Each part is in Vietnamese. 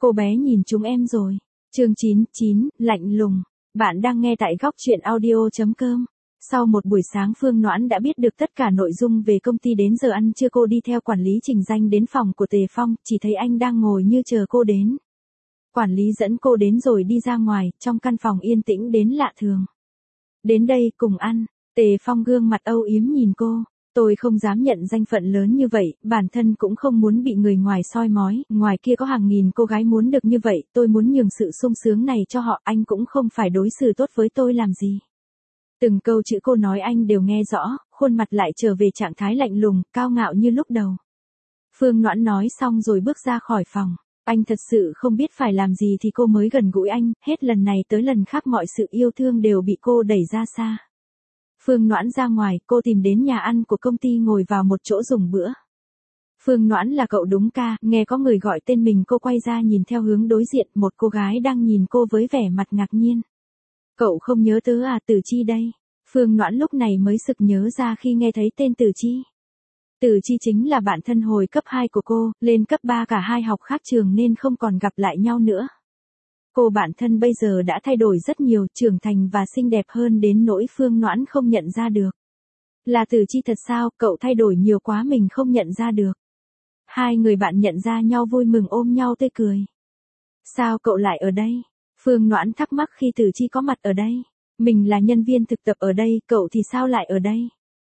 Cô bé nhìn chúng em rồi. Chương 99, lạnh lùng. Bạn đang nghe tại góc truyện audio.com. Sau một buổi sáng Phương Noãn đã biết được tất cả nội dung về công ty. Đến giờ ăn trưa cô đi theo quản lý Trình Danh đến phòng của Tề Phong, chỉ thấy anh đang ngồi như chờ cô đến. Quản lý dẫn cô đến rồi đi ra ngoài, trong căn phòng yên tĩnh đến lạ thường. Đến đây cùng ăn. Tề Phong gương mặt âu yếm nhìn cô. Tôi không dám nhận danh phận lớn như vậy, bản thân cũng không muốn bị người ngoài soi mói, ngoài kia có hàng nghìn cô gái muốn được như vậy, tôi muốn nhường sự sung sướng này cho họ, anh cũng không phải đối xử tốt với tôi làm gì. Từng câu chữ cô nói anh đều nghe rõ, khuôn mặt lại trở về trạng thái lạnh lùng, cao ngạo như lúc đầu. Phương Noãn nói xong rồi bước ra khỏi phòng. Anh thật sự không biết phải làm gì thì cô mới gần gũi anh, hết lần này tới lần khác mọi sự yêu thương đều bị cô đẩy ra xa. Phương Noãn ra ngoài, cô tìm đến nhà ăn của công ty ngồi vào một chỗ dùng bữa. Phương Noãn là cậu đúng ca, nghe có người gọi tên mình cô quay ra nhìn theo hướng đối diện, một cô gái đang nhìn cô với vẻ mặt ngạc nhiên. Cậu không nhớ tớ à, Tử Chi đây. Phương Noãn lúc này mới sực nhớ ra khi nghe thấy tên Tử Chi. Tử Chi chính là bạn thân hồi cấp 2 của cô, lên cấp 3 cả hai học khác trường nên không còn gặp lại nhau nữa. Cô bạn thân bây giờ đã thay đổi rất nhiều, trưởng thành và xinh đẹp hơn đến nỗi Phương Noãn không nhận ra được. Là Tử Chi thật sao, cậu thay đổi nhiều quá mình không nhận ra được. Hai người bạn nhận ra nhau vui mừng ôm nhau tươi cười. Sao cậu lại ở đây? Phương Noãn thắc mắc khi Tử Chi có mặt ở đây. Mình là nhân viên thực tập ở đây, cậu thì sao lại ở đây?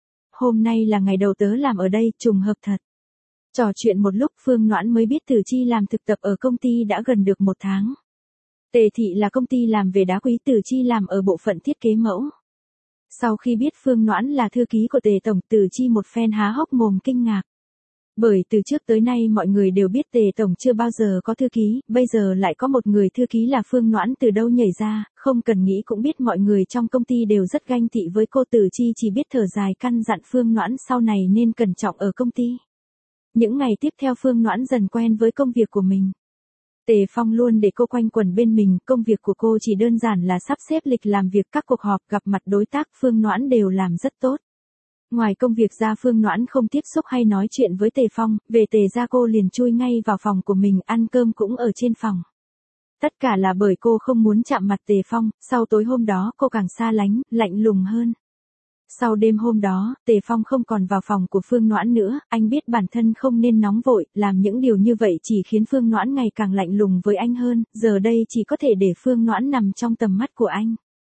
Hôm nay là ngày đầu tớ làm ở đây, trùng hợp thật. Trò chuyện một lúc Phương Noãn mới biết Tử Chi làm thực tập ở công ty đã gần được 1 tháng. Tề Thị là công ty làm về đá quý, Tử Chi làm ở bộ phận thiết kế mẫu. Sau khi biết Phương Noãn là thư ký của Tề Tổng, Tử Chi một phen há hốc mồm kinh ngạc. Bởi từ trước tới nay mọi người đều biết Tề Tổng chưa bao giờ có thư ký, bây giờ lại có một người thư ký là Phương Noãn, từ đâu nhảy ra, không cần nghĩ cũng biết mọi người trong công ty đều rất ganh tị với cô. Tử Chi chỉ biết thở dài căn dặn Phương Noãn sau này nên cẩn trọng ở công ty. Những ngày tiếp theo Phương Noãn dần quen với công việc của mình. Tề Phong luôn để cô quanh quẩn bên mình, công việc của cô chỉ đơn giản là sắp xếp lịch làm việc, các cuộc họp, gặp mặt đối tác, Phương Noãn đều làm rất tốt. Ngoài công việc ra Phương Noãn không tiếp xúc hay nói chuyện với Tề Phong, về Tề ra cô liền chui ngay vào phòng của mình, ăn cơm cũng ở trên phòng. Tất cả là bởi cô không muốn chạm mặt Tề Phong, sau tối hôm đó cô càng xa lánh, lạnh lùng hơn. Sau đêm hôm đó, Tề Phong không còn vào phòng của Phương Noãn nữa, anh biết bản thân không nên nóng vội, làm những điều như vậy chỉ khiến Phương Noãn ngày càng lạnh lùng với anh hơn, giờ đây chỉ có thể để Phương Noãn nằm trong tầm mắt của anh.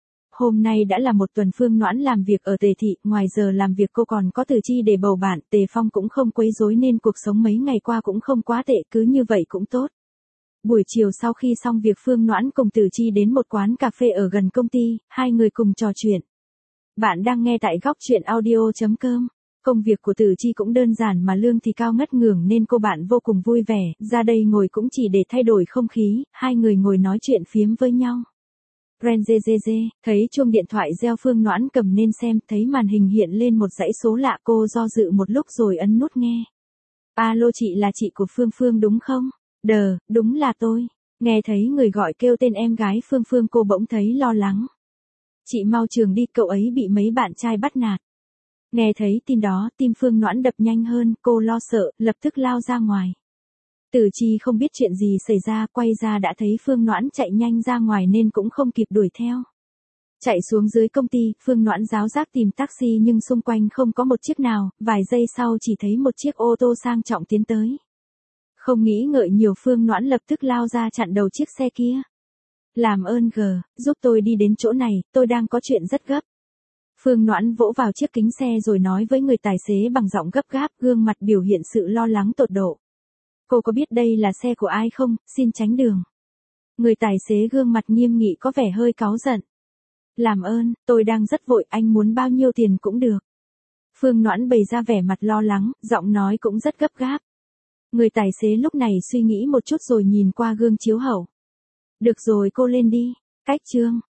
Hôm nay đã là một tuần Phương Noãn làm việc ở Tề Thị, ngoài giờ làm việc cô còn có Tử Chi để bầu bạn, Tề Phong cũng không quấy rối nên cuộc sống mấy ngày qua cũng không quá tệ, cứ như vậy cũng tốt. Buổi chiều sau khi xong việc Phương Noãn cùng Tử Chi đến một quán cà phê ở gần công ty, hai người cùng trò chuyện. Bạn đang nghe tại góc truyện audio.com. Công việc của Tử Chi cũng đơn giản mà lương thì cao ngất ngưởng nên cô bạn vô cùng vui vẻ, ra đây ngồi cũng chỉ để thay đổi không khí, hai người ngồi nói chuyện phiếm với nhau. Renzezeze, thấy chuông điện thoại reo Phương Noãn cầm lên xem, thấy màn hình hiện lên một dãy số lạ, cô do dự một lúc rồi ấn nút nghe. Alo, chị là chị của Phương Phương đúng không? Đúng là tôi. Nghe thấy người gọi kêu tên em gái Phương Phương cô bỗng thấy lo lắng. Chị mau trường đi, cậu ấy bị mấy bạn trai bắt nạt. Nghe thấy tin đó, tim Phương Noãn đập nhanh hơn, cô lo sợ, lập tức lao ra ngoài. Tử Chi không biết chuyện gì xảy ra, quay ra đã thấy Phương Noãn chạy nhanh ra ngoài nên cũng không kịp đuổi theo. Chạy xuống dưới công ty, Phương Noãn ráo rác tìm taxi nhưng xung quanh không có một chiếc nào, vài giây sau chỉ thấy một chiếc ô tô sang trọng tiến tới. Không nghĩ ngợi nhiều Phương Noãn lập tức lao ra chặn đầu chiếc xe kia. Làm ơn giúp tôi đi đến chỗ này, tôi đang có chuyện rất gấp. Phương Noãn vỗ vào chiếc kính xe rồi nói với người tài xế bằng giọng gấp gáp, gương mặt biểu hiện sự lo lắng tột độ. Cô có biết đây là xe của ai không, xin tránh đường. Người tài xế gương mặt nghiêm nghị có vẻ hơi cáu giận. Làm ơn, tôi đang rất vội, anh muốn bao nhiêu tiền cũng được. Phương Noãn bày ra vẻ mặt lo lắng, giọng nói cũng rất gấp gáp. Người tài xế lúc này suy nghĩ một chút rồi nhìn qua gương chiếu hậu. Được rồi, cô lên đi. Cách chương.